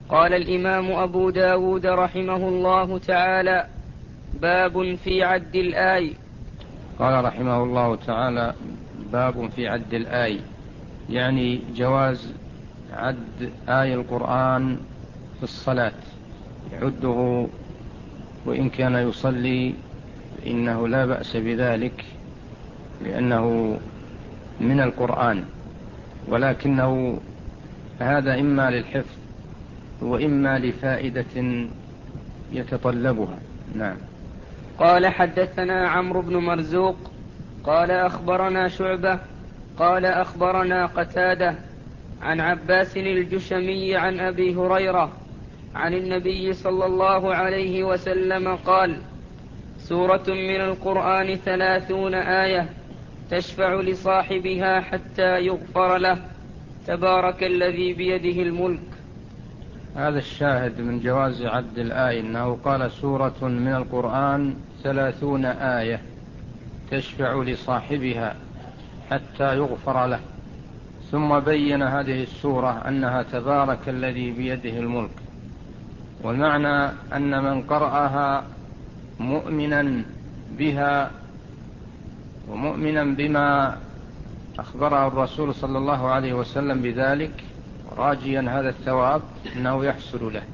قال الإمام أبو داود رحمه الله تعالى: باب في عد الآي. قال رحمه الله تعالى: باب في عد الآي، يعني جواز عد آي القرآن في الصلاة، يعده وإن كان يصلي إنه لا بأس بذلك، لأنه من القرآن، ولكنه هذا إما للحفظ وإما لفائدة يتطلبها. نعم. قال: حدثنا عمرو بن مرزوق قال أخبرنا شعبة قال أخبرنا قتادة عن عباس الجشمي عن أبي هريرة عن النبي صلى الله عليه وسلم قال: سورة من القرآن 30 آية تشفع لصاحبها حتى يغفر له، تبارك الذي بيده الملك. هذا الشاهد من جواز عد الآية، أنه قال: سورة من القرآن 30 آية تشفع لصاحبها حتى يغفر له، ثم بين هذه السورة أنها تبارك الذي بيده الملك، والمعنى أن من قرأها مؤمنا بها ومؤمنا بما أخبره الرسول صلى الله عليه وسلم بذلك، راجيا هذا الثواب، أنه يحصل له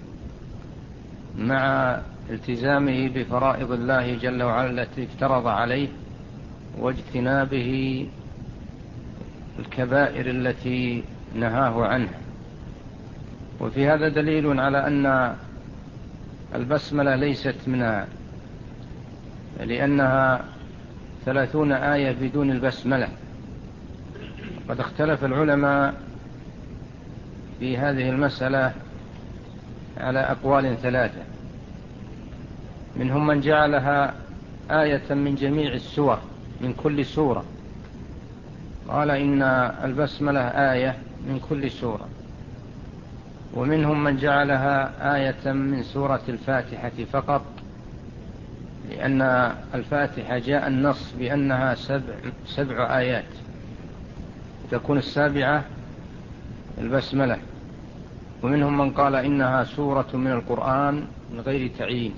مع التزامه بفرائض الله جل وعلا التي افترض عليه، واجتنابه الكبائر التي نهاه عنها. وفي هذا دليل على أن البسملة ليست منها، لأنها 30 آية بدون البسملة. قد اختلف العلماء في هذه المسألة على أقوال 3، منهم من جعلها آية من جميع السور، من كل سورة، قال إن البسملة آية من كل سورة، ومنهم من جعلها آية من سورة الفاتحة فقط، لأن الفاتحة جاء النص بأنها 7 آيات، تكون 7 البسملة. ومنهم من قال إنها سورة من القرآن من غير تعيين،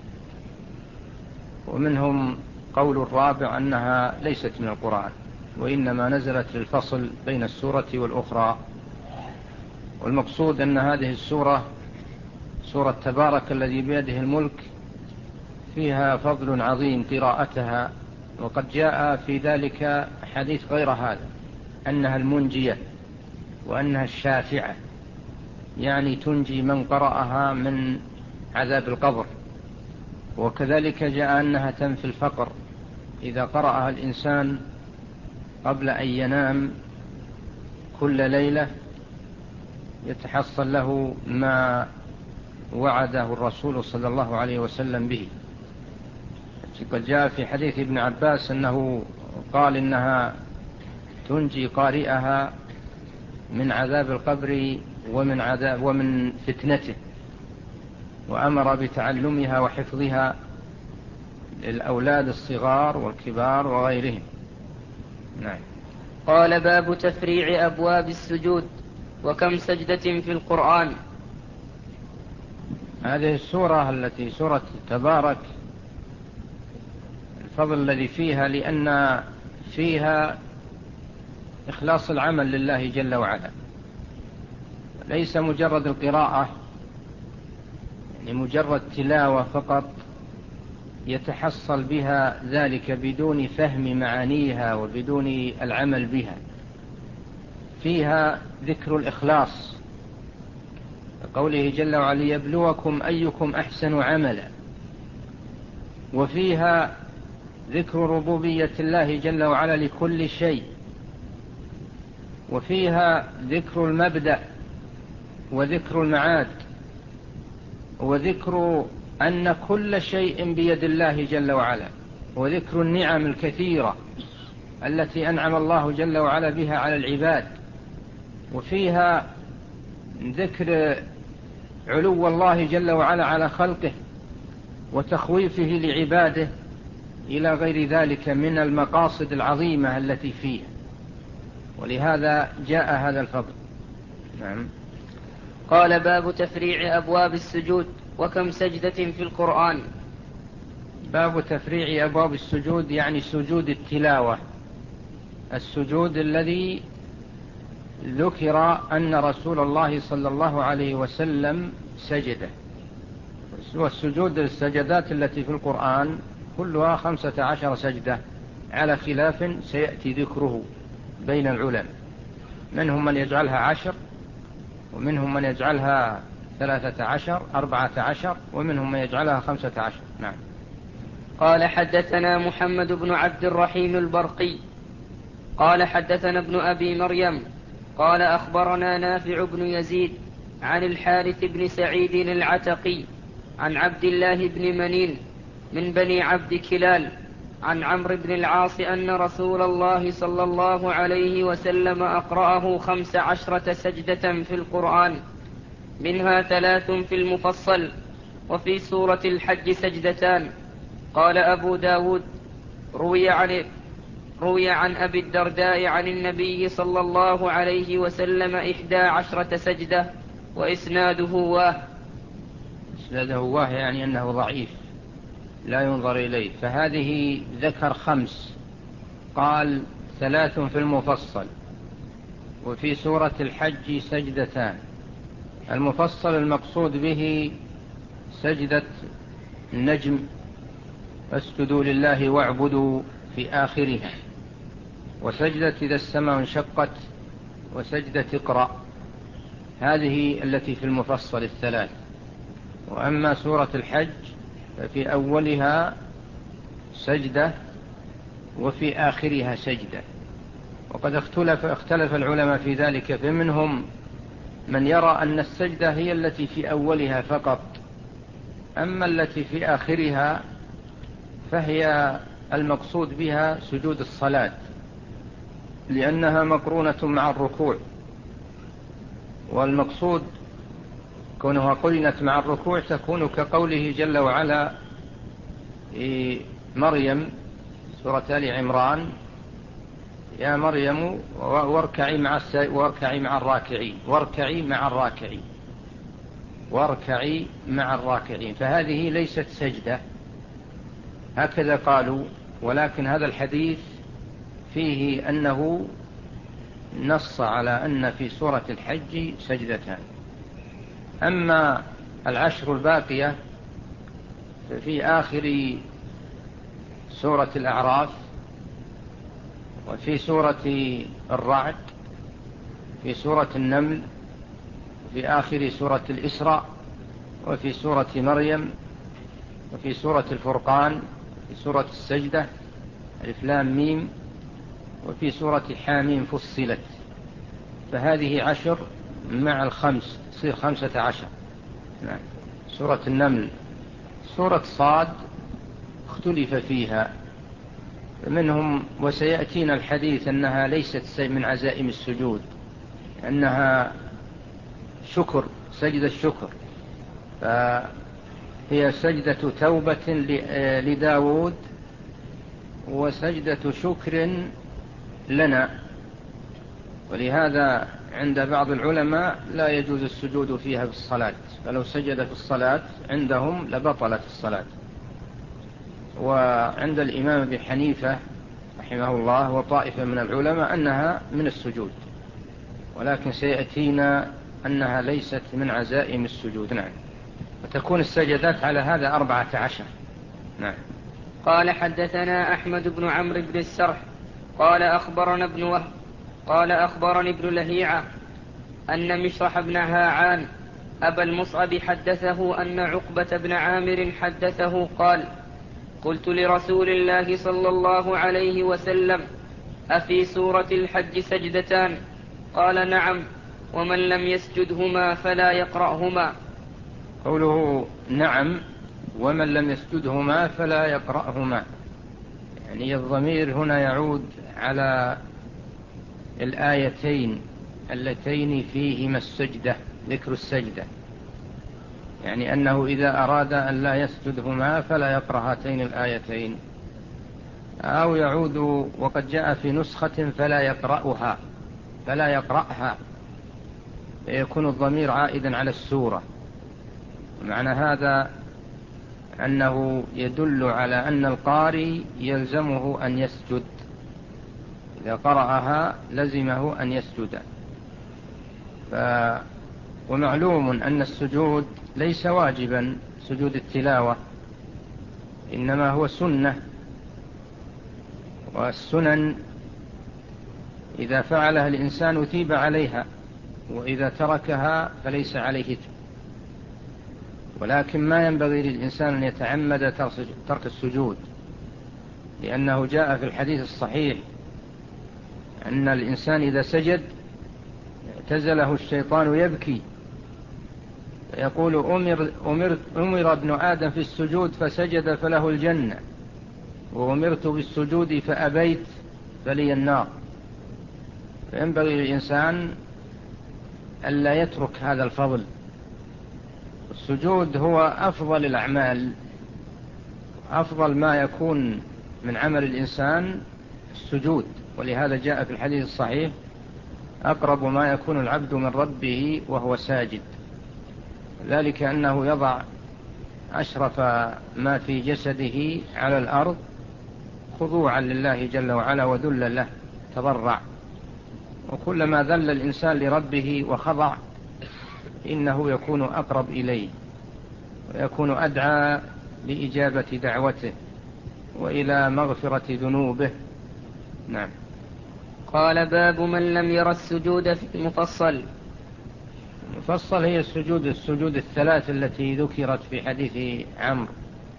ومنهم قول الرابع أنها ليست من القرآن، وإنما نزلت للفصل بين السورة والأخرى. والمقصود أن هذه السورة، سورة تبارك الذي بيده الملك، فيها فضل عظيم قراءتها، وقد جاء في ذلك حديث غير هذا، أنها المنجية وأنها الشافعة، يعني تنجي من قرأها من عذاب القبر. وكذلك جاء أنها تنفي الفقر، إذا قرأها الإنسان قبل أن ينام كل ليلة يتحصل له ما وعده الرسول صلى الله عليه وسلم به. قد جاء في حديث ابن عباس أنه قال إنها تنجي قارئها من عذاب القبر ومن فتنته، وأمر بتعلمها وحفظها للأولاد الصغار والكبار وغيرهم. نعم. قال: باب تفريع أبواب السجود، وكم سجدة في القرآن. هذه السورة التي سورة تبارك، الفضل الذي فيها لأن فيها إخلاص العمل لله جل وعلا، ليس مجرد القراءة، يعني مجرد تلاوة فقط يتحصل بها ذلك بدون فهم معانيها وبدون العمل بها. فيها ذكر الإخلاص، قوله جل وعلا: يبلوكم أيكم أحسن عملا. وفيها ذكر ربوبية الله جل وعلا لكل شيء، وفيها ذكر المبدأ وذكر المعاد، وذكر أن كل شيء بيد الله جل وعلا، وذكر النعم الكثيرة التي أنعم الله جل وعلا بها على العباد. وفيها ذكر علو الله جل وعلا على خلقه وتخويفه لعباده، إلى غير ذلك من المقاصد العظيمة التي فيها، ولهذا جاء هذا الفضل. نعم. قال باب تفريع أبواب السجود وكم سجدة في القرآن. باب تفريع أبواب السجود يعني سجود التلاوة، السجود الذي ذكر أن رسول الله صلى الله عليه وسلم سجده. والسجود السجدات التي في القرآن كلها 15 سجدة على خلاف سيأتي ذكره بين العلماء، منهم من يجعلها 10 ومنهم من يجعلها 13 14 ومنهم من يجعلها 15. نعم. قال حدثنا محمد بن عبد الرحيم البرقي قال حدثنا ابن أبي مريم قال أخبرنا نافع بن يزيد عن الحارث بن سعيد العتقي عن عبد الله بن منين من بني عبد كلال عن عمرو بن العاص أن رسول الله صلى الله عليه وسلم أقرأه 15 سجدة في القرآن، منها 3 في المفصل، وفي سورة الحج سجدتان. قال أبو داود روي عن أبي الدرداء عن النبي صلى الله عليه وسلم 11 سجدة وإسناده واه. إسناده واه يعني أنه ضعيف لا ينظر إليه. فهذه ذكر 5، قال 3 في المفصل، وفي سورة الحج سجدتان. المفصل المقصود به سجدة النجم، فاسجدوا لله واعبدوا في آخرها، وسجدة إذا السماء انشقت، وسجدة اقرأ، هذه التي في المفصل 3. وأما سورة الحج ففي أولها سجدة وفي آخرها سجدة. وقد اختلف العلماء في ذلك، فمنهم من يرى أن السجدة هي التي في أولها فقط، أما التي في آخرها فهي المقصود بها سجود الصلاة، لأنها مقرونة مع الركوع، والمقصود كونها قرنت مع الركوع تكون كقوله جل وعلا مريم سورة آل عمران: يا مريم واركعي مع الراكعين، واركعي مع الراكعين. فهذه ليست سجدة هكذا قالوا، ولكن هذا الحديث فيه أنه نص على أن في سورة الحج سجدتان. أما 10 الباقية ففي آخر سورة الأعراف، وفي سورة الرعد، في سورة النمل، وفي آخر سورة الإسراء، وفي سورة مريم، وفي سورة الفرقان، في سورة السجدة ألف لام ميم، وفي سورة حاميم فصلت. فهذه 10 مع 5 تصير 15. نعم. سورة النمل. سورة صاد اختلف فيها، منهم وسيأتينا الحديث أنها ليست من عزائم السجود، أنها شكر، سجدة الشكر، فهي سجدة توبة لداود وسجدة شكر لنا. ولهذا عند بعض العلماء لا يجوز السجود فيها في الصلاة، فلو سجد في الصلاة عندهم لبطلت الصلاة. وعند الإمام أبي حنيفة رحمه الله وطائفة من العلماء أنها من السجود، ولكن سيأتينا أنها ليست من عزائم السجود. نعم. وتكون السجدات على هذا 14. نعم. قال حدثنا أحمد بن عمرو بن السرح قال أخبرنا ابن وهب قال أخبرني ابن لهيعة أن مشرح بن هاعان أبا المصعب حدثه أن عقبة بن عامر حدثه قال: قلت لرسول الله صلى الله عليه وسلم: أفي سورة الحج سجدتان؟ قال: نعم، ومن لم يسجدهما فلا يقرأهما. قوله نعم ومن لم يسجدهما فلا يقرأهما، يعني الضمير هنا يعود على الآيتين اللتين فيهما السجدة، ذكر السجدة، يعني أنه إذا أراد أن لا يسجدهما فلا يقرأ هاتين الآيتين. أو يعود وقد جاء في نسخة فلا يقرأها، فيكون الضمير عائدا على السورة. معنى هذا أنه يدل على أن القارئ يلزمه أن يسجد، إذا قرأها لزمه أن يسجد. ومعلوم أن السجود ليس واجبا، سجود التلاوة إنما هو سنة، والسنن إذا فعلها الإنسان أثيب عليها، وإذا تركها فليس عليه إثم. ولكن ما ينبغي للإنسان أن يتعمد ترك السجود، لأنه جاء في الحديث الصحيح أن الإنسان إذا سجد اعتزله الشيطان يبكي، فيقول أمر ابن آدم في السجود فسجد فله الجنة، وأمرت بالسجود فأبيت فلي النار. فينبغي للإنسان ألا يترك هذا الفضل. السجود هو أفضل الأعمال، أفضل ما يكون من عمل الإنسان السجود. ولهذا جاء في الحديث الصحيح أقرب ما يكون العبد من ربه وهو ساجد، ذلك أنه يضع أشرف ما في جسده على الأرض خضوعا لله جل وعلا وذلا له، تضرع. وكلما ذل الإنسان لربه وخضع إنه يكون أقرب إليه، ويكون أدعى لإجابة دعوته وإلى مغفرة ذنوبه. نعم. قال: باب من لم ير السجود في المفصل. المفصل هي السجود الثلاث التي ذكرت في حديث عمرو.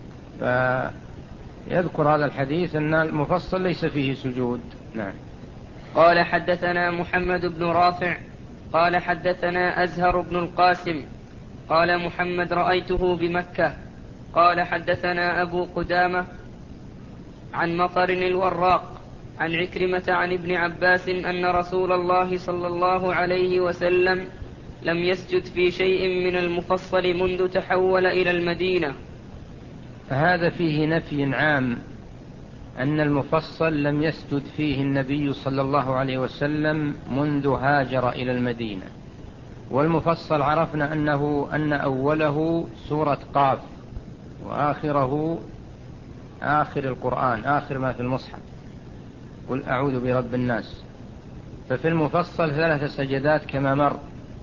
فيذكر هذا الحديث أن المفصل ليس فيه سجود. نعم. قال: حدثنا محمد بن رافع قال حدثنا أزهر بن القاسم قال: محمد رأيته بمكة. قال: حدثنا أبو قدامة عن مطر الوراق عن عكرمة عن ابن عباس أن رسول الله صلى الله عليه وسلم لم يسجد في شيء من المفصل منذ تحول إلى المدينة. فهذا فيه نفي عام أن المفصل لم يسجد فيه النبي صلى الله عليه وسلم منذ هاجر إلى المدينة. والمفصل عرفنا أن أوله سورة قاف، وآخره آخر القرآن، آخر ما في المصحف، قل أعوذ برب الناس. ففي المفصل 3 سجدات كما مر.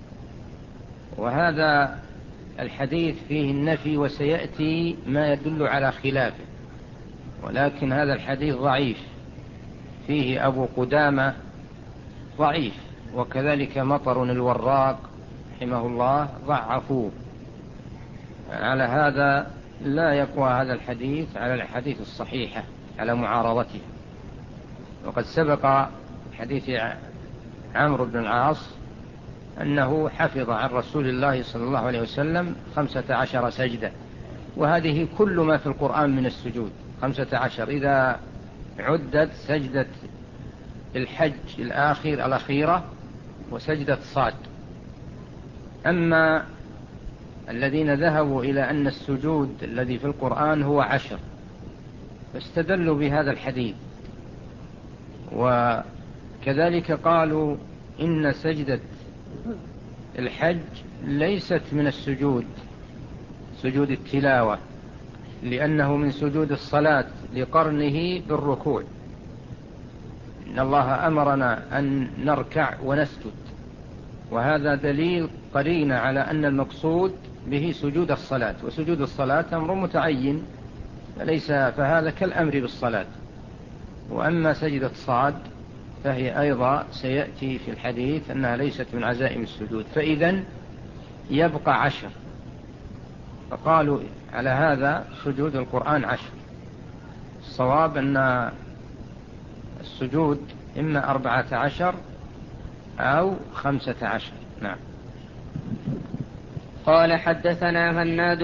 وهذا الحديث فيه النفي، وسيأتي ما يدل على خلافه، ولكن هذا الحديث ضعيف، فيه أبو قدامة ضعيف، وكذلك مطر الوراق رحمه الله ضعفوه. على هذا لا يقوى هذا الحديث على الحديث الصحيحة على معارضته. وقد سبق حديث عمرو بن العاص أنه حفظ عن رسول الله صلى الله عليه وسلم 15 سجدة، وهذه كل ما في القرآن من السجود 15، إذا عدت سجدة الحج الأخيرة وسجدة صاد. أما الذين ذهبوا إلى أن السجود الذي في القرآن هو 10 فاستدلوا بهذا الحديث، وكذلك قالوا إن سجدة الحج ليست من السجود، سجود التلاوة، لأنه من سجود الصلاة لقرنه بالركوع. إن الله أمرنا أن نركع ونسجد، وهذا دليل قرين على أن المقصود به سجود الصلاة، وسجود الصلاة أمر متعين فهذا كالأمر بالصلاة. وأما سجدة صاد فهي أيضا سيأتي في الحديث أنها ليست من عزائم السجود، فإذن يبقى 10. فقالوا على هذا سجود القرآن 10. الصواب أن السجود إما 14 أو 15. نعم. قال: حدثنا هناد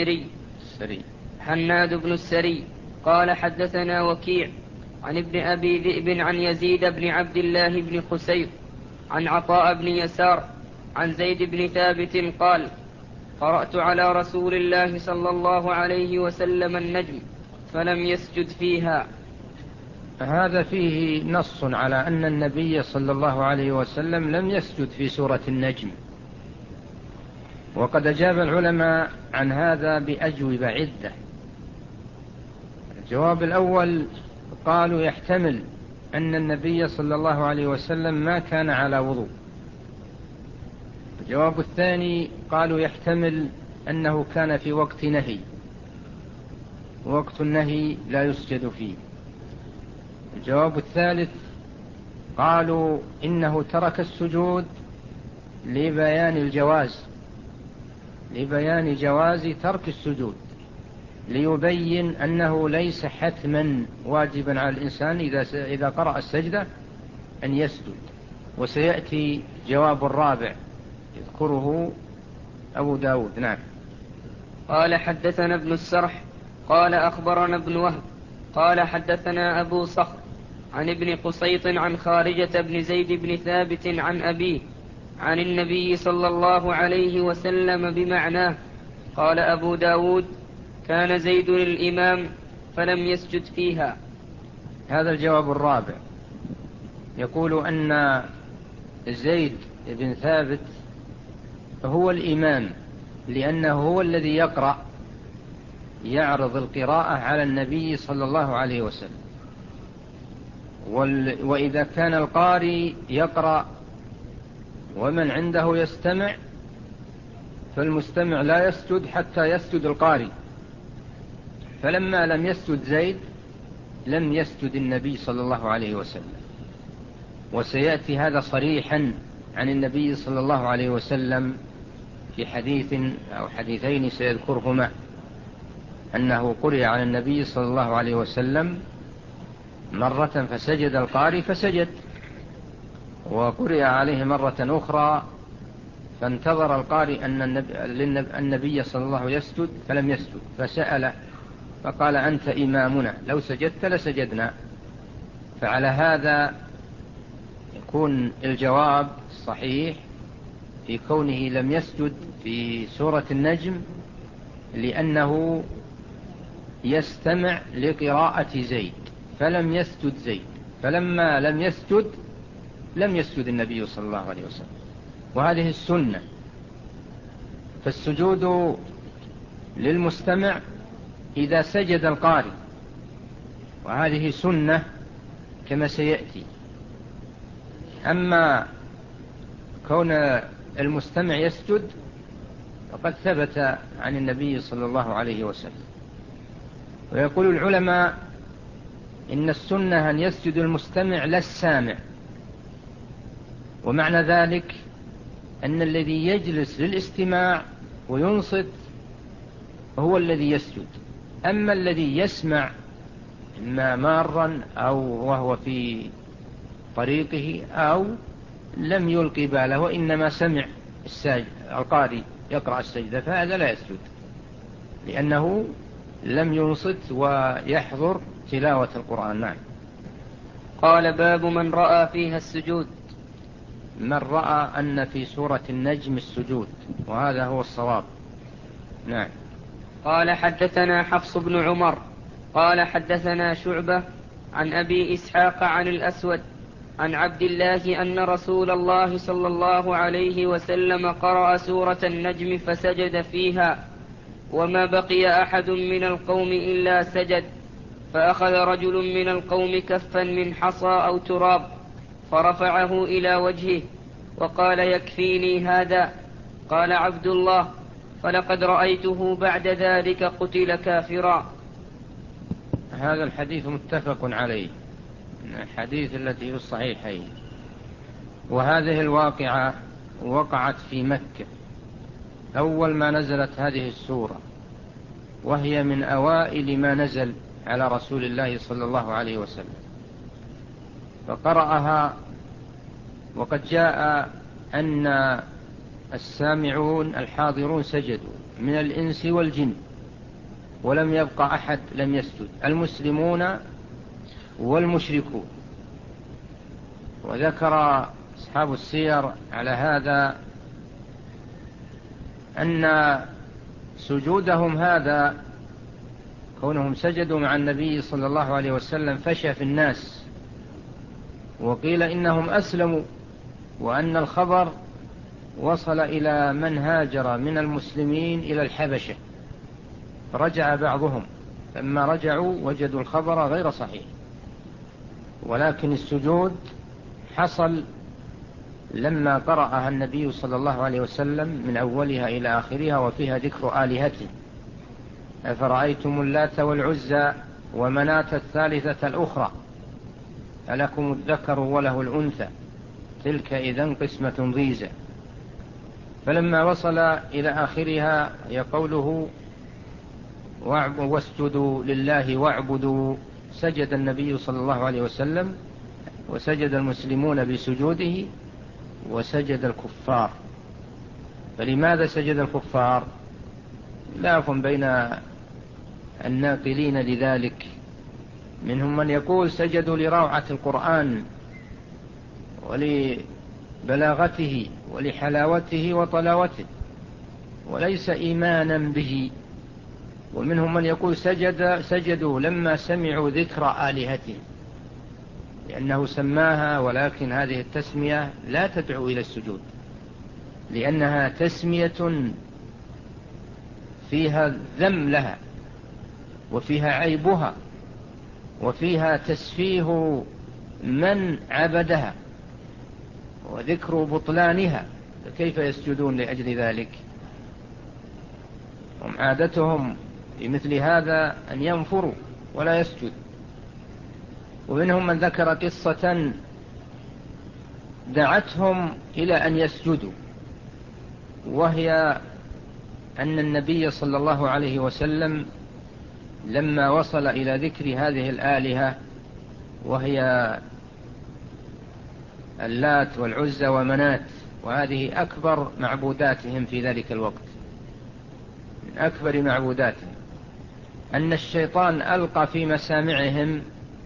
بن السري قال: حدثنا وكيع عن ابن أبي ذئب عن يزيد بن عبد الله بن خسيف عن عطاء بن يسار عن زيد بن ثابت قال: قرأت على رسول الله صلى الله عليه وسلم النجم فلم يسجد فيها. هذا فيه نص على أن النبي صلى الله عليه وسلم لم يسجد في سورة النجم، وقد أجاب العلماء عن هذا بأجوبة عدة. الجواب الأول قالوا يحتمل أن النبي صلى الله عليه وسلم ما كان على وضوء. الجواب الثاني قالوا يحتمل أنه كان في وقت نهي، وقت النهي لا يسجد فيه. الجواب الثالث قالوا إنه ترك السجود لبيان الجواز، لبيان جواز ترك السجود، ليبين أنه ليس حتما واجبا على الإنسان إذا قرأ السجدة أن يسجد. وسيأتي جواب الرابع يذكره أبو داود. نعم. قال حدثنا ابن السرح قال أخبرنا ابن وهب قال حدثنا أبو صخر عن ابن قسيط عن خارجة بن زيد بن ثابت عن أبيه عن النبي صلى الله عليه وسلم بمعناه. قال أبو داود كان زيد الإمام فلم يسجد فيها. هذا الجواب الرابع، يقول أن زيد بن ثابت هو الإمام، لأنه هو الذي يقرأ، يعرض القراءة على النبي صلى الله عليه وسلم. وإذا كان القارئ يقرأ ومن عنده يستمع، فالمستمع لا يسجد حتى يسجد القارئ. فلما لم يسجد زيد لم يسجد النبي صلى الله عليه وسلم. وسيأتي هذا صريحا عن النبي صلى الله عليه وسلم في حديث أو حديثين سيذكرهما، أنه قرئ على النبي صلى الله عليه وسلم مرة فسجد القارئ فسجد، وقرئ عليه مرة أخرى فانتظر القارئ أن النبي صلى الله عليه وسلم يسجد فلم يسجد، فسأله فقال أنت إمامنا، لو سجدت لسجدنا. فعلى هذا يكون الجواب صحيح في كونه لم يسجد في سورة النجم، لأنه يستمع لقراءة زيد فلم يسجد زيد، فلما لم يسجد لم يسجد النبي صلى الله عليه وسلم. وهذه السنة، فالسجود للمستمع إذا سجد القارئ، وهذه سنة كما سيأتي. أما كون المستمع يسجد فقد ثبت عن النبي صلى الله عليه وسلم. ويقول العلماء إن السنة أن يسجد المستمع لا السامع، ومعنى ذلك أن الذي يجلس للاستماع وينصت هو الذي يسجد، أما الذي يسمع إما مارا أو وهو في طريقه أو لم يلقي باله وإنما سمع القارئ يقرأ السجدة، فهذا لا يسجد لأنه لم ينصت ويحضر تلاوة القرآن. نعم. قال باب من رأى فيها السجود. من رأى أن في سورة النجم السجود، وهذا هو الصواب. نعم. قال حدثنا حفص بن عمر قال حدثنا شعبة عن أبي إسحاق عن الأسود عن عبد الله أن رسول الله صلى الله عليه وسلم قرأ سورة النجم فسجد فيها، وما بقي أحد من القوم إلا سجد، فأخذ رجل من القوم كفا من حصى أو تراب فرفعه إلى وجهه وقال يكفيني هذا. قال عبد الله فلقد رأيته بعد ذلك قتل كافرا. هذا الحديث متفق عليه، الحديث التي في الصحيحين. وهذه الواقعة وقعت في مكة أول ما نزلت هذه السورة، وهي من أوائل ما نزل على رسول الله صلى الله عليه وسلم، فقرأها. وقد جاء أن السامعون الحاضرون سجدوا من الإنس والجن، ولم يبقى أحد لم يسجد، المسلمون والمشركون. وذكر أصحاب السير على هذا أن سجودهم هذا، كونهم سجدوا مع النبي صلى الله عليه وسلم، فشى في الناس، وقيل إنهم أسلموا، وأن الخبر وصل إلى من هاجر من المسلمين إلى الحبشة، رجع بعضهم، لما رجعوا وجدوا الخبر غير صحيح، ولكن السجود حصل لما قرأها النبي صلى الله عليه وسلم من أولها إلى آخرها، وفيها ذكر آلهته: أفرأيتم اللات والعزى ومناة الثالثة الأخرى ألكم الذكر وله الأنثى تلك إذن قسمة ضيزى. فلما وصل إلى آخرها يقوله واسجدوا لله واعبدوا، سجد النبي صلى الله عليه وسلم، وسجد المسلمون بسجوده، وسجد الكفار. فلماذا سجد الكفار؟ خلاف بين الناقلين لذلك، منهم من يقول سجدوا لروعة القرآن ولبلاغته ولحلاوته وطلاوته وليس إيمانا به، ومنهم من يقول سجدوا لما سمعوا ذكر آلهتهم، لأنه سماها، ولكن هذه التسمية لا تدعو إلى السجود، لأنها تسمية فيها ذم لها، وفيها عيبها، وفيها تسفيه من عبدها، وذكر بطلانها، فكيف يسجدون لأجل ذلك؟ هم عادتهم في مثل هذا أن ينفروا ولا يسجد. ومنهم من ذكر قصة دعتهم إلى أن يسجدوا، وهي أن النبي صلى الله عليه وسلم لما وصل إلى ذكر هذه الآلهة، وهي اللات والعزى ومنات، وهذه أكبر معبوداتهم في ذلك الوقت، من أكبر معبوداتهم، أن الشيطان ألقى في مسامعهم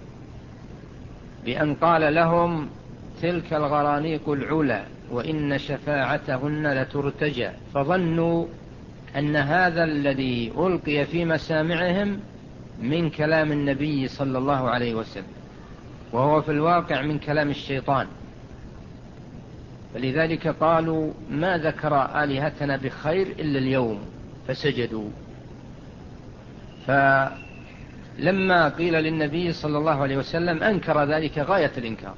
بأن قال لهم: تلك الغرانيق العلا وإن شفاعتهن لترتجى. فظنوا أن هذا الذي ألقي في مسامعهم من كلام النبي صلى الله عليه وسلم، وهو في الواقع من كلام الشيطان. فلذلك قالوا: ما ذكر آلهتنا بخير إلا اليوم، فسجدوا. فلما قيل للنبي صلى الله عليه وسلم أنكر ذلك غاية الإنكار،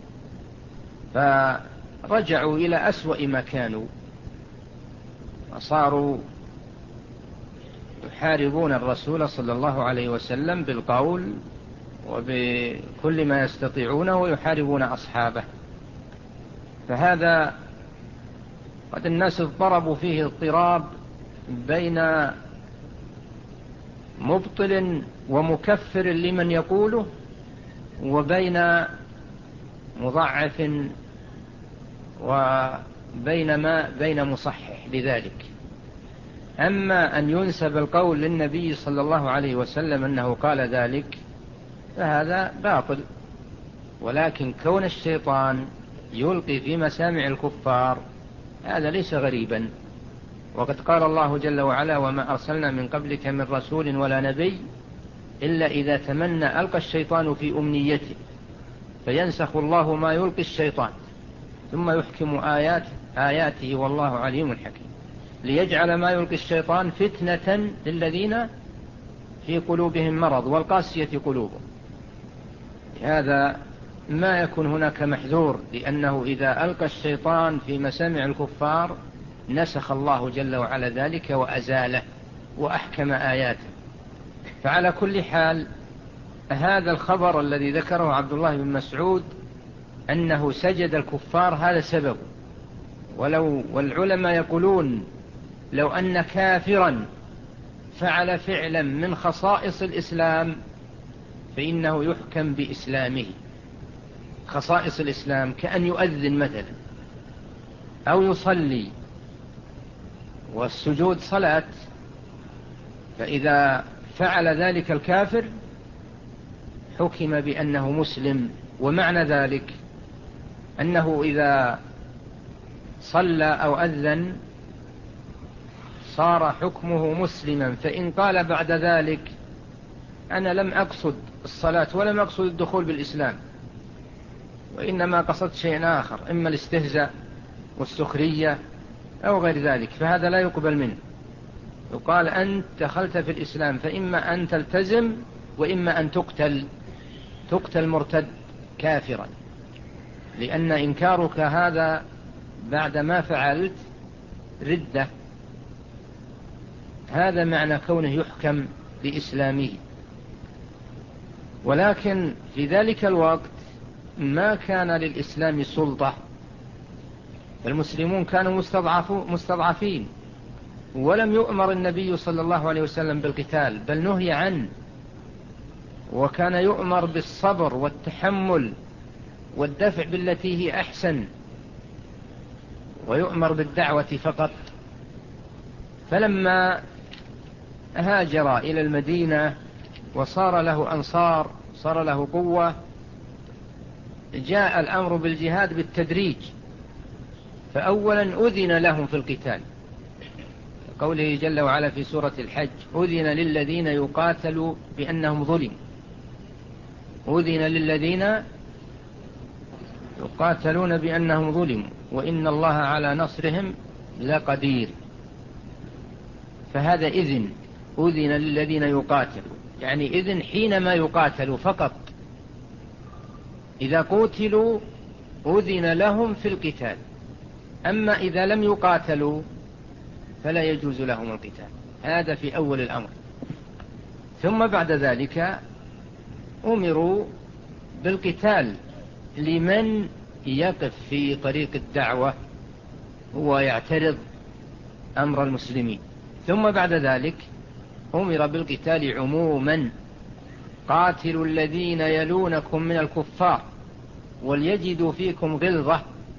فرجعوا إلى أسوأ ما كانوا، وصاروا يحاربون الرسول صلى الله عليه وسلم بالقول وبكل ما يستطيعونه، ويحاربون أصحابه. فهذا قد الناس اضطربوا فيه اضطراب بين مبطل ومكفر لمن يقوله، وبين مضعف وبين مصحح لذلك. أما أن ينسب القول للنبي صلى الله عليه وسلم أنه قال ذلك فهذا باطل، ولكن كون الشيطان يلقي في مسامع الكفار هذا ليس غريبا. وقد قال الله جل وعلا: وما أرسلنا من قبلك من رسول ولا نبي إلا إذا تمنى ألقى الشيطان في أمنيته فينسخ الله ما يلقي الشيطان ثم يحكم آياته والله عليم حكيم، ليجعل ما يلقي الشيطان فتنة للذين في قلوبهم مرض والقاسية قلوبهم. هذا ما يكون هناك محذور، لأنه إذا ألقى الشيطان في مسامع الكفار نسخ الله جل وعلا ذلك وأزاله وأحكم آياته. فعلى كل حال هذا الخبر الذي ذكره عبد الله بن مسعود أنه سجد الكفار هذا سبب. والعلماء يقولون لو أن كافرا فعل فعلا من خصائص الإسلام فإنه يحكم بإسلامه. خصائص الإسلام كأن يؤذن مثلا أو يصلي، والسجود صلاة، فإذا فعل ذلك الكافر حكم بأنه مسلم. ومعنى ذلك أنه إذا صلى أو أذن صار حكمه مسلما، فإن قال بعد ذلك أنا لم أقصد الصلاة ولم أقصد الدخول بالإسلام، وإنما قصدت شيء آخر، إما الاستهزاء والسخرية أو غير ذلك، فهذا لا يقبل منه. يقال أنت دخلت في الإسلام فإما أن تلتزم وإما أن تقتل مرتد كافرا، لأن إنكارك هذا بعد ما فعلت ردة. هذا معنى كونه يحكم بإسلامه. ولكن في ذلك الوقت ما كان للإسلام سلطة، المسلمون كانوا مستضعفين، ولم يؤمر النبي صلى الله عليه وسلم بالقتال، بل نهي عنه، وكان يؤمر بالصبر والتحمل والدفع بالتي هي أحسن، ويؤمر بالدعوة فقط. فلما هاجر إلى المدينة وصار له أنصار، صار له قوة، جاء الأمر بالجهاد بالتدريج. فأولا أذن لهم في القتال، قوله جل وعلا في سورة الحج: أذن للذين يقاتلوا بأنهم ظلموا. أذن للذين يقاتلون بأنهم ظلموا وإن الله على نصرهم لقدير. فهذا أذن للذين يقاتلوا، يعني إذن حينما يقاتلوا فقط. إذا قتلوا أذن لهم في القتال، أما إذا لم يقاتلوا فلا يجوز لهم القتال. هذا في أول الأمر. ثم بعد ذلك أمروا بالقتال لمن يقف في طريق الدعوة ويعترض أمر المسلمين. ثم بعد ذلك أمر بالقتال عموما: قاتلوا الذين يلونكم من الكفار وليجدوا فيكم غلظة.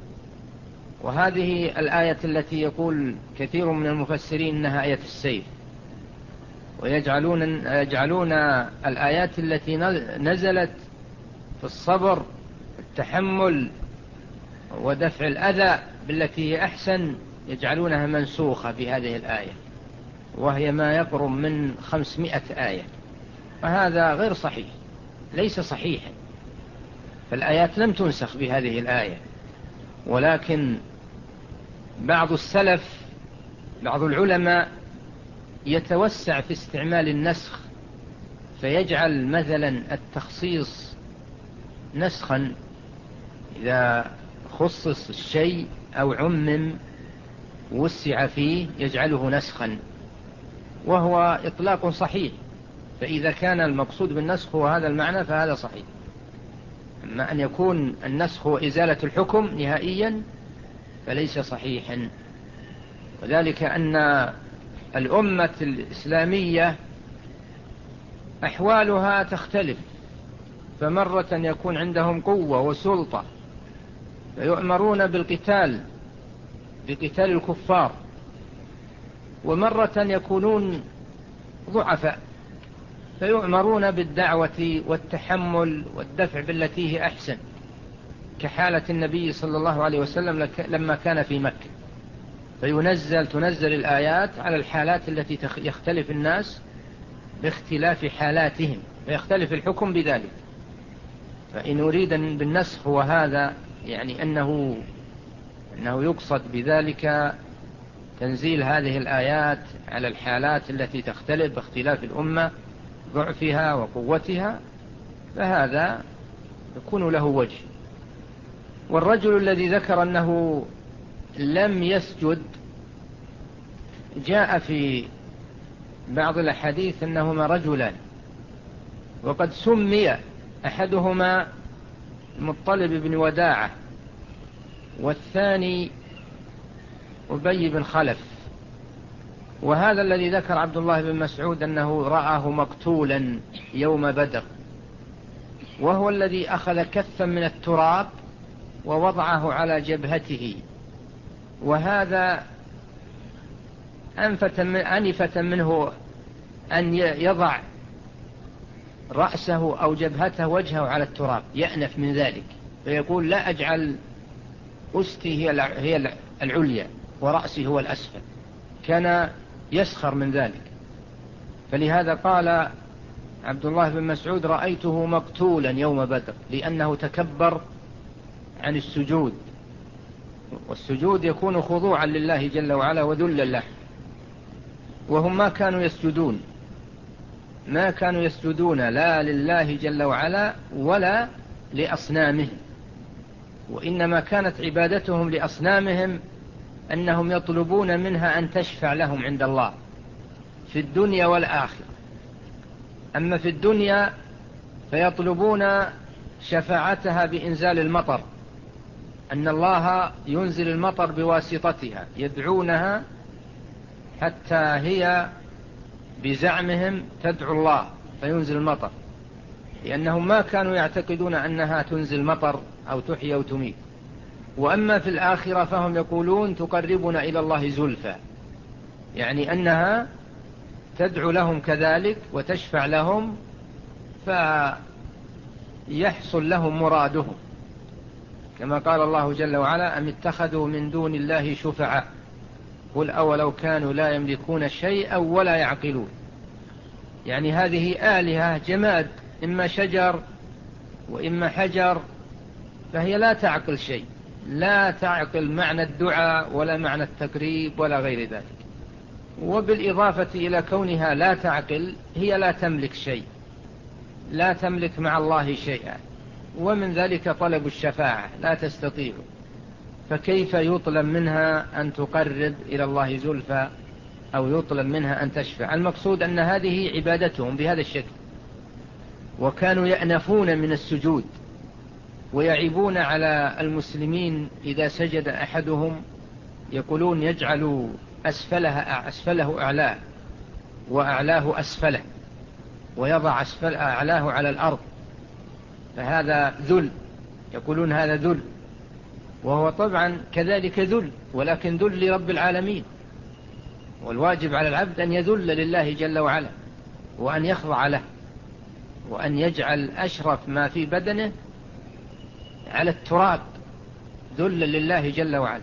وهذه الآية التي يقول كثير من المفسرين إنها آية السيف، ويجعلون الآيات التي نزلت في الصبر التحمل ودفع الأذى بالتي هي أحسن، يجعلونها منسوخة بهذه الآية، وهي ما يقرب من 500 آية. وهذا غير صحيح، ليس صحيحا. فالآيات لم تنسخ بهذه الآية، ولكن بعض السلف، بعض العلماء يتوسع في استعمال النسخ، فيجعل مثلا التخصيص نسخا، إذا خصص الشيء أو عمم وسع فيه يجعله نسخا، وهو إطلاق صحيح. فإذا كان المقصود بالنسخ هو هذا المعنى فهذا صحيح. أما أن يكون النسخ هو إزالة الحكم نهائيا فليس صحيحا. وذلك أن الأمة الإسلامية أحوالها تختلف، فمرة يكون عندهم قوة وسلطة فيؤمرون بالقتال بقتال الكفار، ومرة يكونون ضعفاء فيؤمرون بالدعوة والتحمل والدفع بالتي هي أحسن، كحالة النبي صلى الله عليه وسلم لما كان في مكة، تنزل الآيات على الحالات التي يختلف الناس باختلاف حالاتهم، فيختلف الحكم بذلك. فإن أريد بالنسخ هو هذا، يعني أنه يقصد بذلك تنزيل هذه الآيات على الحالات التي تختلف باختلاف الأمة، ضعفها وقوتها، فهذا يكون له وجه. والرجل الذي ذكر أنه لم يسجد، جاء في بعض الأحاديث أنهما رجلان، وقد سمي أحدهما المطلب بن وداعة والثاني أبي بن خلف. وهذا الذي ذكر عبد الله بن مسعود أنه رآه مقتولا يوم بدر، وهو الذي أخذ كفا من التراب ووضعه على جبهته، وهذا أنفة منه أن يضع رأسه أو جبهته وجهه على التراب، يأنف من ذلك، فيقول: لا أجعل أستي هي العليا ورأسي هو الأسفل. كان يسخر من ذلك. فلهذا قال عبد الله بن مسعود: رأيته مقتولا يوم بدر، لأنه تكبر عن السجود والسجود يكون خضوعا لله جل وعلا وذلا له. وهم ما كانوا يسجدون لا لله جل وعلا ولا لأصنامهم، وإنما كانت عبادتهم لأصنامهم أنهم يطلبون منها أن تشفع لهم عند الله في الدنيا والآخرة. أما في الدنيا فيطلبون شفاعتها بإنزال المطر، أن الله ينزل المطر بواسطتها، يدعونها حتى هي بزعمهم تدعو الله فينزل المطر، لأنهم ما كانوا يعتقدون أنها تنزل مطر أو تحيي أو تميت. وأما في الآخرة فهم يقولون تقربنا إلى الله زلفى، يعني أنها تدعو لهم كذلك وتشفع لهم فيحصل لهم مرادهم، كما قال الله جل وعلا: أم اتخذوا من دون الله شفعاء قل أولو كانوا لا يملكون شيئا ولا يعقلون. يعني هذه آلهة جماد، إما شجر وإما حجر، فهي لا تعقل شيء، لا تعقل معنى الدعاء ولا معنى التقريب ولا غير ذلك. وبالإضافة إلى كونها لا تعقل، هي لا تملك شيء، لا تملك مع الله شيئا، ومن ذلك طلب الشفاعة لا تستطيع، فكيف يطلب منها أن تقرب إلى الله زلفى أو يطلب منها أن تشفع؟ المقصود أن هذه عبادتهم بهذا الشكل. وكانوا يأنفون من السجود ويعيبون على المسلمين إذا سجد أحدهم، يقولون يجعل أسفله أعلاه وأعلاه أسفله، ويضع أعلاه على الأرض، فهذا ذل، يقولون هذا ذل، وهو طبعا كذلك ذل، ولكن ذل لرب العالمين. والواجب على العبد أن يذل لله جل وعلا، وأن يخضع له، وأن يجعل أشرف ما في بدنه على التراب ذل لله جل وعلا.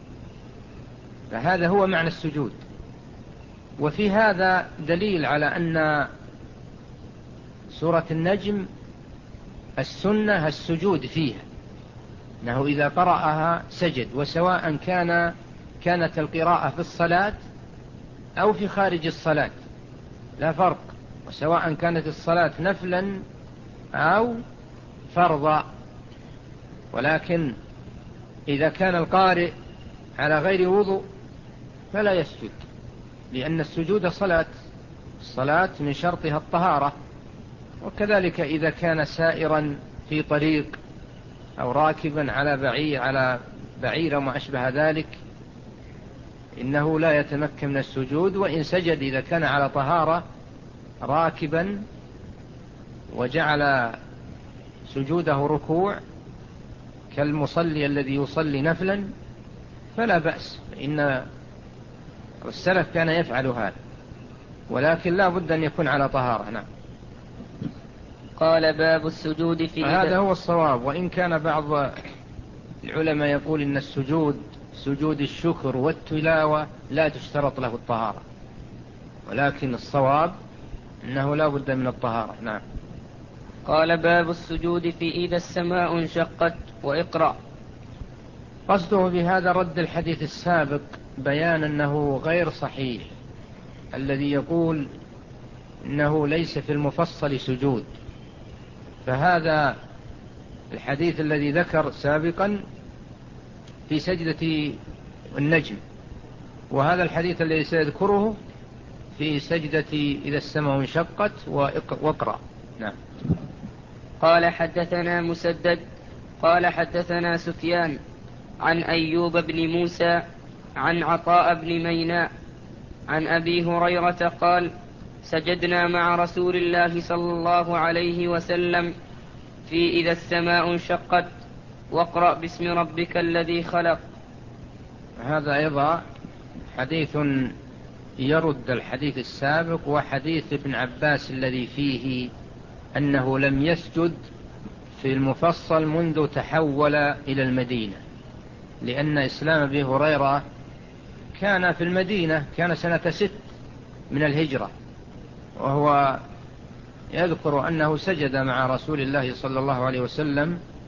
فهذا هو معنى السجود. وفي هذا دليل على أن سورة النجم السنة السجود فيها، أنه إذا قرأها سجد، وسواء كانت القراءة في الصلاة أو في خارج الصلاة لا فرق، وسواء كانت الصلاة نفلا أو فرضا. ولكن إذا كان القارئ على غير وضوء فلا يسجد، لأن السجود الصلاة من شرطها الطهارة. وكذلك إذا كان سائرا في طريق أو راكبا على بعير وما أشبه ذلك، إنه لا يتمكن من السجود. وإن سجد إذا كان على طهارة راكبا وجعل سجوده ركوع كالمصلي الذي يصلي نفلا فلا بأس، إن السلف كان يفعل هذا، ولكن لا بد أن يكون على طهارة. نعم. قال: باب السجود في هذا هو الصواب، وإن كان بعض العلماء يقول إن السجود سجود الشكر والتلاوة لا تشترط له الطهارة، ولكن الصواب أنه لا بد من الطهارة. نعم. قال: باب السجود في إذا السماء انشقت وإقرأ. قصده بهذا رد الحديث السابق، بيان أنه غير صحيح الذي يقول إنه ليس في المفصل سجود. فهذا الحديث الذي ذكر سابقا في سجدة النجم، وهذا الحديث الذي سيذكره في سجدة إذا السماء انشقت واقرأ. نعم. قال: حدثنا مسدد قال: حدثنا سفيان عن أيوب بن موسى عن عطاء بن ميناء عن أبي هريرة قال: سجدنا مع رسول الله صلى الله عليه وسلم في إذا السماء انشقت واقرأ باسم ربك الذي خلق. هذا أيضا حديث يرد الحديث السابق، وحديث ابن عباس الذي فيه أنه لم يسجد في المفصل منذ تحول إلى المدينة، لأن إسلام أبي هريرة كان في المدينة، كان سنة 6 من الهجرة، وهو يذكر أنه سجد مع رسول الله صلى الله عليه وسلم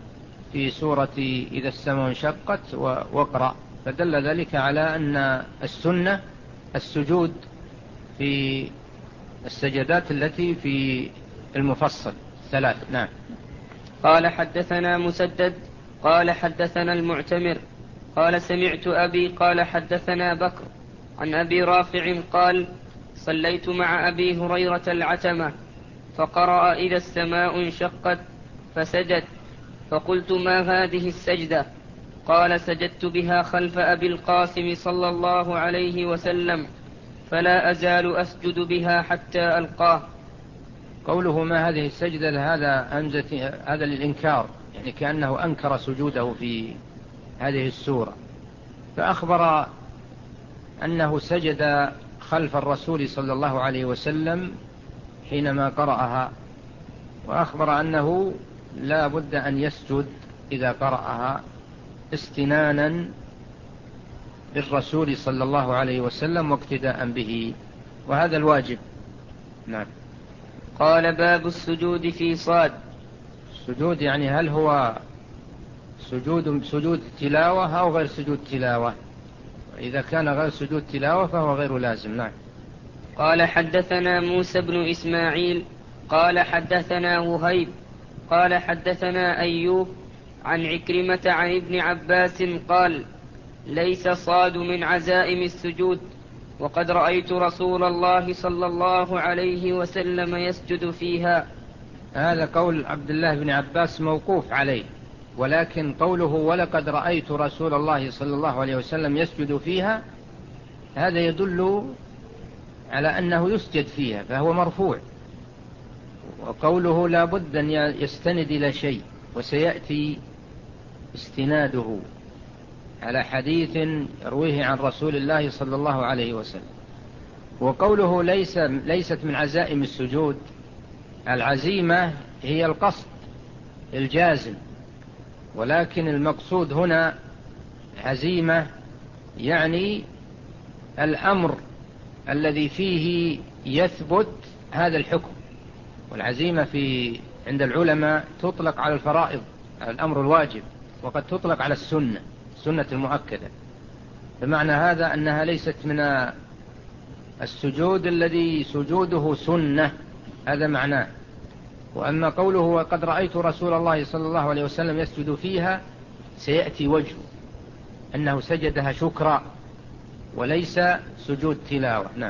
في سورة إذا السماء انشقت واقرأ، فدل ذلك على أن السنة السجود في السجدات التي في المفصل 3. نعم. قال حدثنا مسدد قال حدثنا المعتمر قال سمعت أبي قال حدثنا بكر عن أبي رافع قال صليت مع أبي هريرة العتمة فقرأ إذا السماء انشقت فسجد، فقلت ما هذه السجدة؟ قال سجدت بها خلف أبي القاسم صلى الله عليه وسلم فلا أزال أسجد بها حتى ألقاه. قوله ما هذه السجدة هذا للإنكار، يعني كأنه أنكر سجوده في هذه السورة، فأخبر أنه سجد خلف الرسول صلى الله عليه وسلم حينما قرأها، وأخبر أنه لا بد أن يسجد إذا قرأها استنانا بالرسول صلى الله عليه وسلم واقتداء به، وهذا الواجب. نعم. قال باب السجود في صاد. السجود يعني هل هو سجود تلاوة أو غير سجود تلاوة؟ إذا كان غير سجود تلاوة فهو غير لازم. نعم. قال حدثنا موسى بن إسماعيل قال حدثنا وهيب قال حدثنا أيوب عن عكرمة عن ابن عباس قال ليس صاد من عزائم السجود، وقد رأيت رسول الله صلى الله عليه وسلم يسجد فيها. هذا قول عبد الله بن عباس موقوف عليه، ولكن قوله ولقد رأيت رسول الله صلى الله عليه وسلم يسجد فيها هذا يدل على أنه يسجد فيها، فهو مرفوع. وقوله لا بد أن يستند إلى شيء، وسيأتي استناده على حديث يرويه عن رسول الله صلى الله عليه وسلم. وقوله ليست من عزائم السجود، العزيمة هي القصد الجازم، ولكن المقصود هنا عزيمة يعني الأمر الذي فيه يثبت هذا الحكم. والعزيمة عند العلماء تطلق على الفرائض، على الأمر الواجب، وقد تطلق على السنة المؤكدة. بمعنى هذا أنها ليست من السجود الذي سجوده سنة، هذا معناه. وأما قوله وقد رأيت رسول الله صلى الله عليه وسلم يسجد فيها سيأتي وجه أنه سجدها شكرا وليس سجود تلاوة. نعم.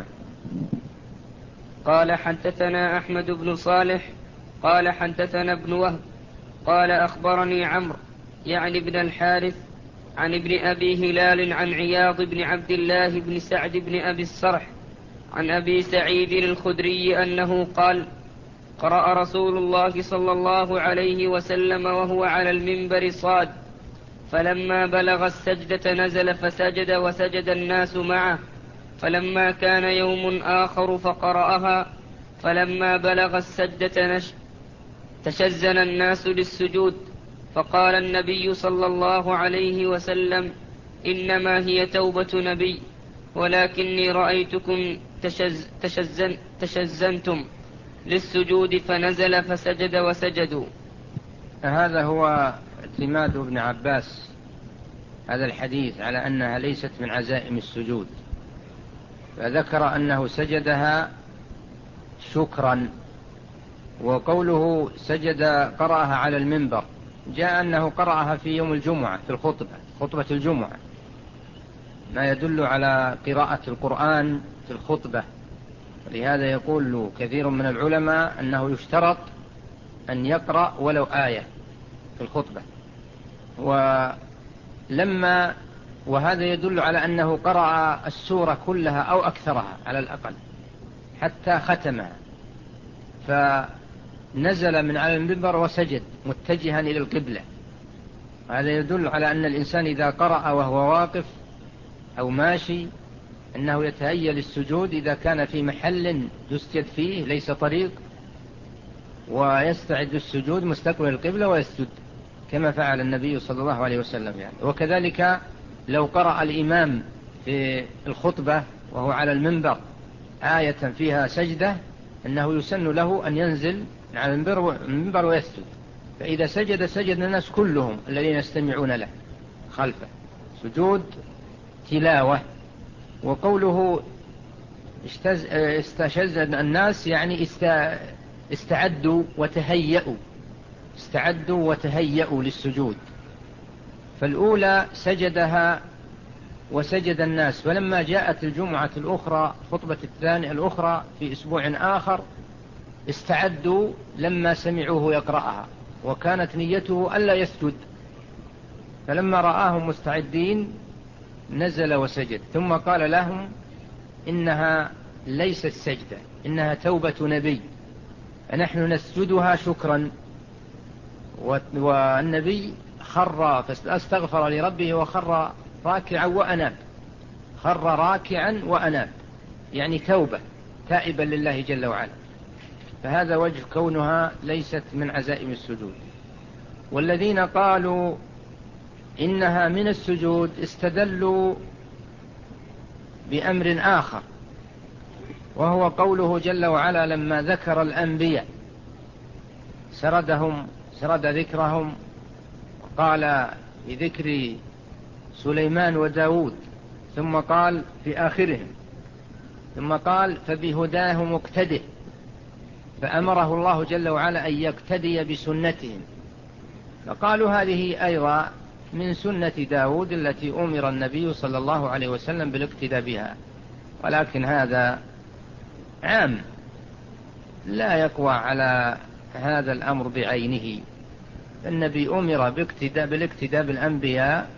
قال حدثنا أحمد بن صالح قال حدثنا ابن وهب قال أخبرني عمرو يعني ابن الحارث عن ابن أبي هلال عن عياض بن عبد الله بن سعد بن أبي الصرح عن أبي سعيد الخدري أنه قال قرأ رسول الله صلى الله عليه وسلم وهو على المنبر صاد، فلما بلغ السجدة نزل فسجد وسجد الناس معه، فلما كان يوم آخر فقرأها، فلما بلغ السجدة تشزن الناس للسجود، فقال النبي صلى الله عليه وسلم إنما هي توبة نبي، ولكني رأيتكم تشزنتم للسجود، فنزل فسجد وسجدوا. هذا هو اعتماد ابن عباس هذا الحديث على أنها ليست من عزائم السجود، فذكر أنه سجدها شكرا. وقوله سجد قرأها على المنبر جاء أنه قرأها في يوم الجمعة في خطبة الجمعة، ما يدل على قراءة القرآن في الخطبة. ولهذا يقول كثير من العلماء أنه يشترط أن يقرأ ولو آية في الخطبة، وهذا يدل على أنه قرأ السورة كلها أو أكثرها على الأقل حتى ختمها، فنزل من على المنبر وسجد متجها إلى القبلة. هذا يدل على أن الإنسان إذا قرأ وهو واقف أو ماشي أنه يتهيأ للسجود إذا كان في محل يسجد فيه ليس طريق، ويستعد السجود مستقبل القبلة ويسجد كما فعل النبي صلى الله عليه وسلم يعني. وكذلك لو قرأ الإمام في الخطبة وهو على المنبر آية فيها سجدة أنه يسن له أن ينزل على المنبر ويسجد، فإذا سجد سجد الناس كلهم الذين يستمعون له خلفه، سجود تلاوة. وقوله استشز الناس يعني استعدوا وتهيأوا للسجود. فالأولى سجدها وسجد الناس، فلما جاءت الجمعة الأخرى خطبة الثانية الأخرى في أسبوع آخر استعدوا لما سمعوه يقرأها، وكانت نيته ألا يسجد، فلما رآهم مستعدين نزل وسجد، ثم قال لهم إنها ليست سجدة، إنها توبة نبي، فنحن نسجدها شكرا. والنبي خر فاستغفر لربه وخر راكعا وأناب، خر راكعا وأناب يعني توبة تائبا لله جل وعلا. فهذا وجه كونها ليست من عزائم السجود. والذين قالوا إنها من السجود استدلوا بأمر آخر، وهو قوله جل وعلا لما ذكر الأنبياء سرد ذكرهم، قال بذكر سليمان وداود، ثم قال في آخرهم، ثم قال فبهداه مقتده، فأمره الله جل وعلا أن يقتدي بسنتهم، فقالوا هذه أيضا من سنة داود التي أمر النبي صلى الله عليه وسلم بالاقتداء بها، ولكن هذا عام لا يقوى على هذا الأمر بعينه. النبي أمر بالاقتداء بالأنبياء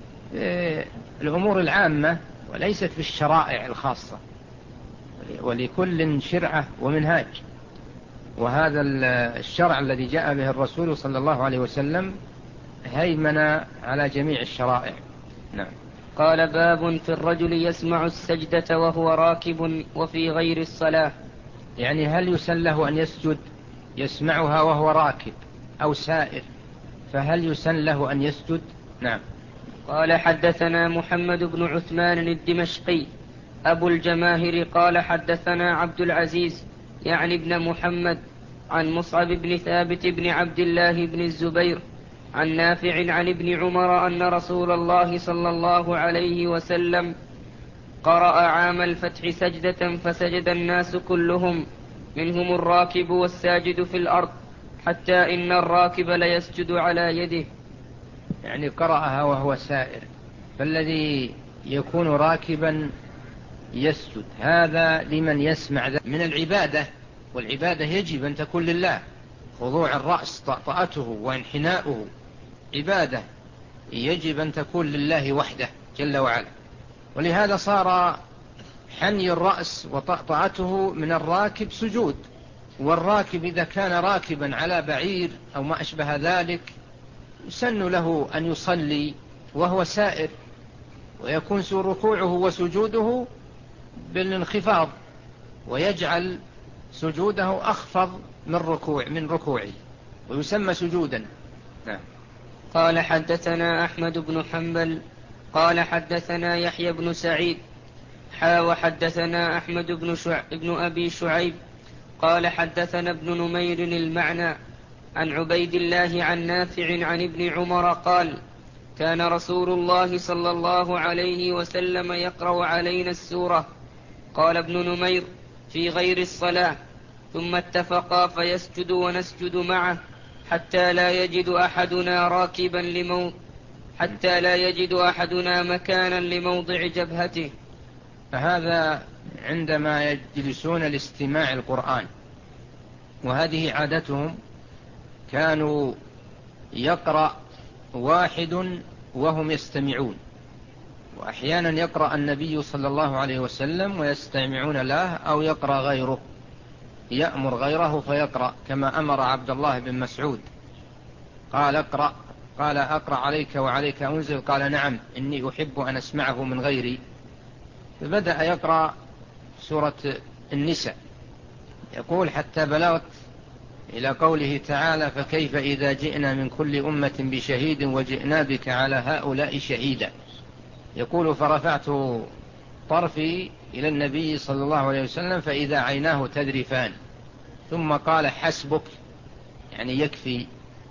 الأمور العامة وليست في الشرائع الخاصة، ولكل شرعة ومنهاج، وهذا الشرع الذي جاء به الرسول صلى الله عليه وسلم هيمن على جميع الشرائع. نعم. قال باب في الرجل يسمع السجدة وهو راكب وفي غير الصلاة، يعني هل يسن له أن يسجد يسمعها وهو راكب أو سائر، فهل يسن له أن يسجد؟ نعم. قال حدثنا محمد بن عثمان الدمشقي أبو الجماهر قال حدثنا عبد العزيز يعني ابن محمد عن مصعب بن ثابت بن عبد الله بن الزبير عن نافع عن ابن عمر أن رسول الله صلى الله عليه وسلم قرأ عام الفتح سجدة فسجد الناس كلهم منهم الراكب والساجد في الأرض حتى إن الراكب ليسجد على يده، يعني قرأها وهو سائر، فالذي يكون راكبا يسجد، هذا لمن يسمع من العبادة، والعبادة يجب أن تكون لله، خضوع الرأس طأطأته وانحناؤه عبادة يجب أن تكون لله وحده جل وعلا، ولهذا صار حني الرأس وطأطأته من الراكب سجود. والراكب إذا كان راكبا على بعير أو ما أشبه ذلك يسن له أن يصلي وهو سائر، ويكون ركوعه وسجوده بالانخفاض، ويجعل سجوده أخفض من ركوعه ويسمى سجودا. نعم. قال حدثنا أحمد بن حنبل قال حدثنا يحيى بن سعيد وحدثنا أحمد بن أبي شعيب قال حدثنا ابن نمير المعنى عن عبيد الله عن نافع عن ابن عمر قال كان رسول الله صلى الله عليه وسلم يقرأ علينا السورة. قال ابن نمير في غير الصلاة، ثم اتفقا فيسجد ونسجد معه حتى لا يجد أحدنا مكانا لموضع جبهته. فهذا عندما يجلسون لاستماع القرآن، وهذه عادتهم، كانوا يقرأ واحد وهم يستمعون، وأحيانا يقرأ النبي صلى الله عليه وسلم ويستمعون له، أو يقرأ غيره، يأمر غيره فيقرأ، كما أمر عبد الله بن مسعود قال اقرأ، قال أقرأ عليك وعليك أنزل، قال نعم إني أحب أن أسمعه من غيري، فبدأ يقرأ سورة النساء، يقول حتى بلغت إلى قوله تعالى فكيف إذا جئنا من كل أمة بشهيد وجئنا بك على هؤلاء شهيدا. يقول فرفعت طرفي إلى النبي صلى الله عليه وسلم فإذا عيناه تذرفان، ثم قال حسبك، يعني يكفي،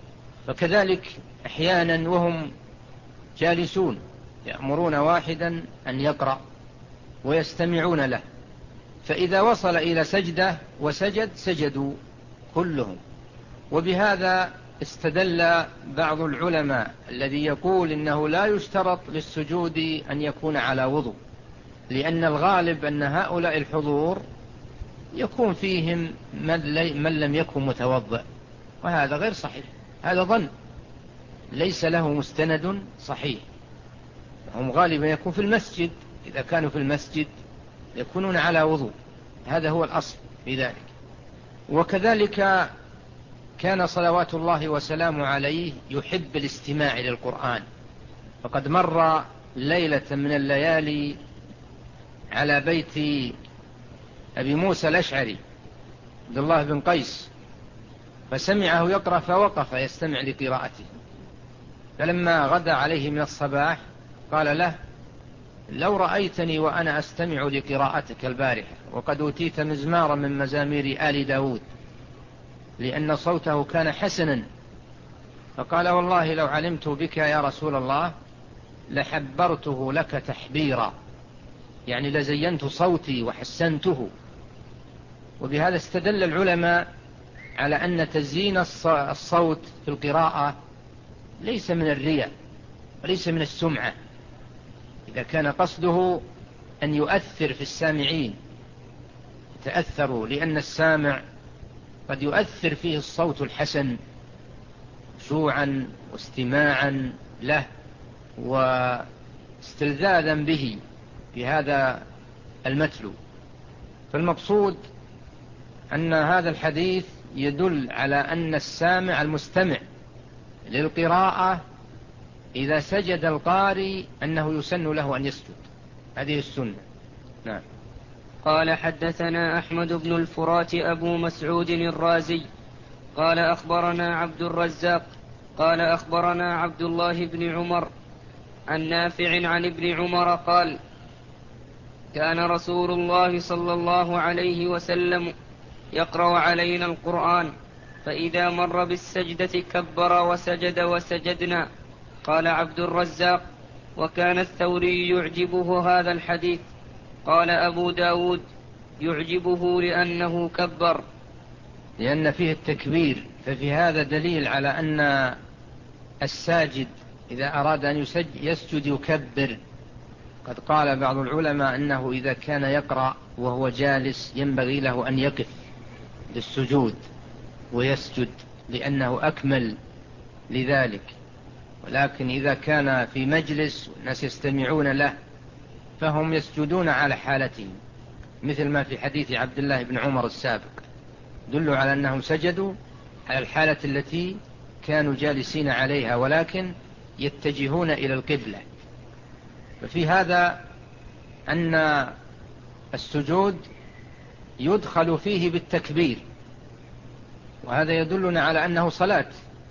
فكذلك أحيانا وهم جالسون يأمرون واحدا أن يقرأ ويستمعون له، فإذا وصل إلى سجدة وسجد سجدوا كلهم. وبهذا استدل بعض العلماء الذي يقول إنه لا يشترط للسجود أن يكون على وضوء، لأن الغالب أن هؤلاء الحضور يكون فيهم من لم يكن متوضئ، وهذا غير صحيح، هذا ظن ليس له مستند صحيح. هم غالبا يكون في المسجد، إذا كانوا في المسجد يكونون على وضوء، هذا هو الأصل في ذلك. وكذلك كان صلوات الله وسلامه عليه يحب الاستماع للقرآن، فقد مر ليلة من الليالي على بيت أبي موسى الأشعري عبد الله بن قيس، فسمعه يقرأ فوقف يستمع لقراءته، فلما غدا عليه من الصباح قال له: لو رأيتني وأنا أستمع لقراءتك البارحة وقد أوتيت مزمارا من مزامير آل داود، لأن صوته كان حسنا. فقال: والله لو علمت بك يا رسول الله لحبرته لك تحبيرا، يعني لزينت صوتي وحسنته. وبهذا استدل العلماء على أن تزيين الصوت في القراءة ليس من الرياء وليس من السمعة، إذا كان قصده أن يؤثر في السامعين يتأثروا، لأن السامع قد يؤثر فيه الصوت الحسن خشوعا واستماعا له واستلذاذا به في هذا المتلو. فالمقصود أن هذا الحديث يدل على أن السامع المستمع للقراءة إذا سجد القارئ أنه يسن له أن يسجد، هذه السنة. نعم. قال: حدثنا أحمد بن الفرات أبو مسعود الرازي قال: أخبرنا عبد الرزاق قال: أخبرنا عبد الله بن عمر عن نافع عن ابن عمر قال: كان رسول الله صلى الله عليه وسلم يقرأ علينا القرآن، فإذا مر بالسجدة كبر وسجد وسجدنا. قال عبد الرزاق: وكان الثوري يعجبه هذا الحديث. قال أبو داود: يعجبه لأنه كبر، لأن فيه التكبير، ففي هذا دليل على أن الساجد إذا أراد أن يسجد يكبر. قد قال بعض العلماء أنه إذا كان يقرأ وهو جالس ينبغي له أن يقف للسجود ويسجد لأنه أكمل لذلك، ولكن إذا كان في مجلس والناس يستمعون له فهم يسجدون على حالتهم، مثل ما في حديث عبد الله بن عمر السابق دلوا على أنهم سجدوا على الحالة التي كانوا جالسين عليها ولكن يتجهون إلى القبلة. ففي هذا أن السجود يدخل فيه بالتكبير، وهذا يدلنا على أنه صلاة.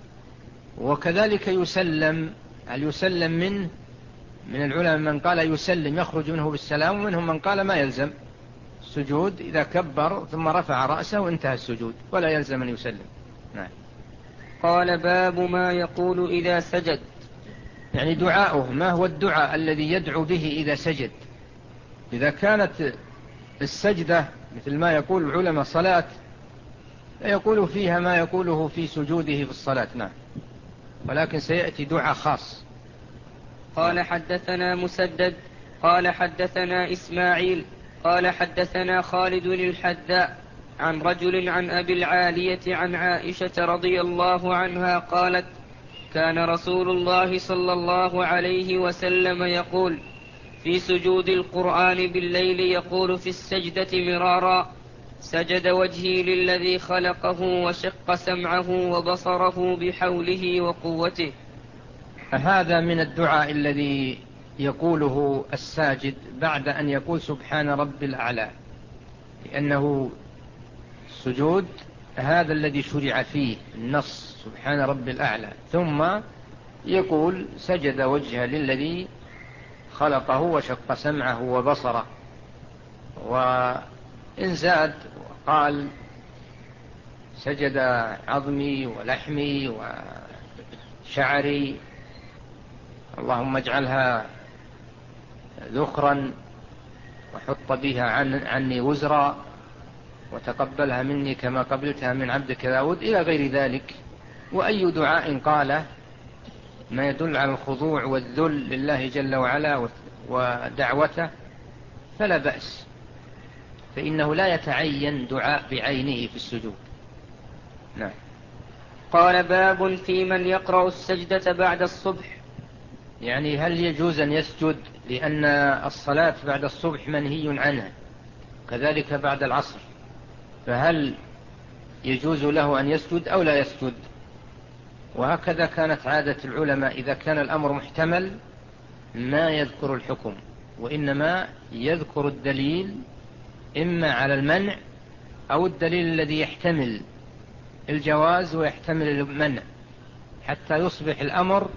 وكذلك يسلم، هل يسلم منه؟ من العلماء من قال يسلم يخرج منه بالسلام، ومنهم من قال ما يلزم السجود، إذا كبر ثم رفع رأسه وانتهى السجود ولا يلزم أن يسلم. نعم. قال: باب ما يقول إذا سجد، يعني دعاؤه، ما هو الدعاء الذي يدعو به إذا سجد؟ إذا كانت السجدة مثل ما يقول العلماء صلاة، لا يقول فيها ما يقوله في سجوده في الصلاة. نعم. ولكن سيأتي دعاء خاص. قال: حدثنا مسدد قال: حدثنا إسماعيل قال: حدثنا خالد الحذاء عن رجل عن أبي العالية عن عائشة رضي الله عنها قالت: كان رسول الله صلى الله عليه وسلم يقول في سجود القرآن بالليل، يقول في السجدة مرارا: سجد وجهي للذي خلقه وشق سمعه وبصره بحوله وقوته. هذا من الدعاء الذي يقوله الساجد بعد أن يقول سبحان رب الأعلى، لأنه السجود هذا الذي شرع فيه النص سبحان رب الأعلى، ثم يقول سجد وجهه للذي خلقه وشق سمعه وبصره. وإن زاد وقال سجد عظمي ولحمي شعري، اللهم اجعلها ذخرا وحط بها عني وزرا وتقبلها مني كما قبلتها من عبدك داود، إلى غير ذلك. وأي دعاء قاله ما يدل على الخضوع والذل لله جل وعلا ودعوته فلا بأس، فإنه لا يتعين دعاء بعينه في السجود. نعم. قال باب في من يقرأ السجدة بعد الصبح. يعني هل يجوز أن يسجد، لأن الصلاة بعد الصبح منهي عنها، كذلك بعد العصر، فهل يجوز له أن يسجد أو لا يسجد؟ وهكذا كانت عادة العلماء، إذا كان الأمر محتمل ما يذكر الحكم، وإنما يذكر الدليل إما على المنع أو الدليل الذي يحتمل الجواز ويحتمل المنع، حتى يصبح الأمر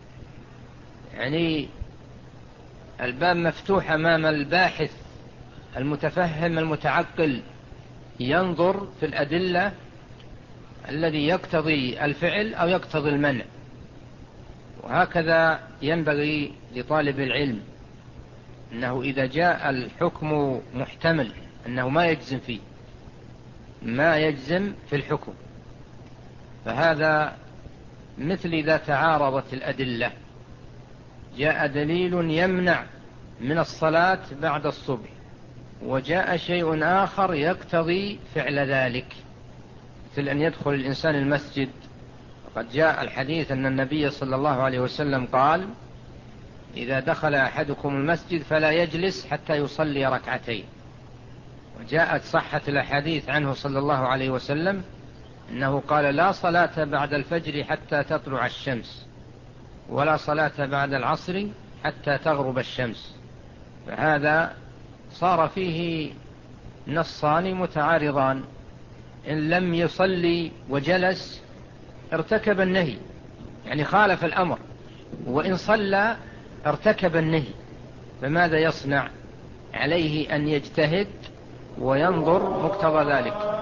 يعني الباب مفتوح أمام الباحث المتفهم المتعقل، ينظر في الأدلة الذي يقتضي الفعل أو يقتضي المنع. وهكذا ينبغي لطالب العلم أنه إذا جاء الحكم محتمل أنه ما يجزم فيه، ما يجزم في الحكم، فهذا مثل إذا تعارضت الأدلة، جاء دليل يمنع من الصلاة بعد الصبح وجاء شيء آخر يقتضي فعل ذلك، مثل أن يدخل الإنسان المسجد، وقد جاء الحديث أن النبي صلى الله عليه وسلم قال: إذا دخل أحدكم المسجد فلا يجلس حتى يصلي ركعتين. وجاءت صحة الأحاديث عنه صلى الله عليه وسلم أنه قال: لا صلاة بعد الفجر حتى تطلع الشمس، ولا صلاة بعد العصر حتى تغرب الشمس. فهذا صار فيه نصان متعارضان، إن لم يصلي وجلس ارتكب النهي، يعني خالف الأمر، وإن صلى ارتكب النهي، فماذا يصنع؟ عليه أن يجتهد وينظر مقتضى ذلك.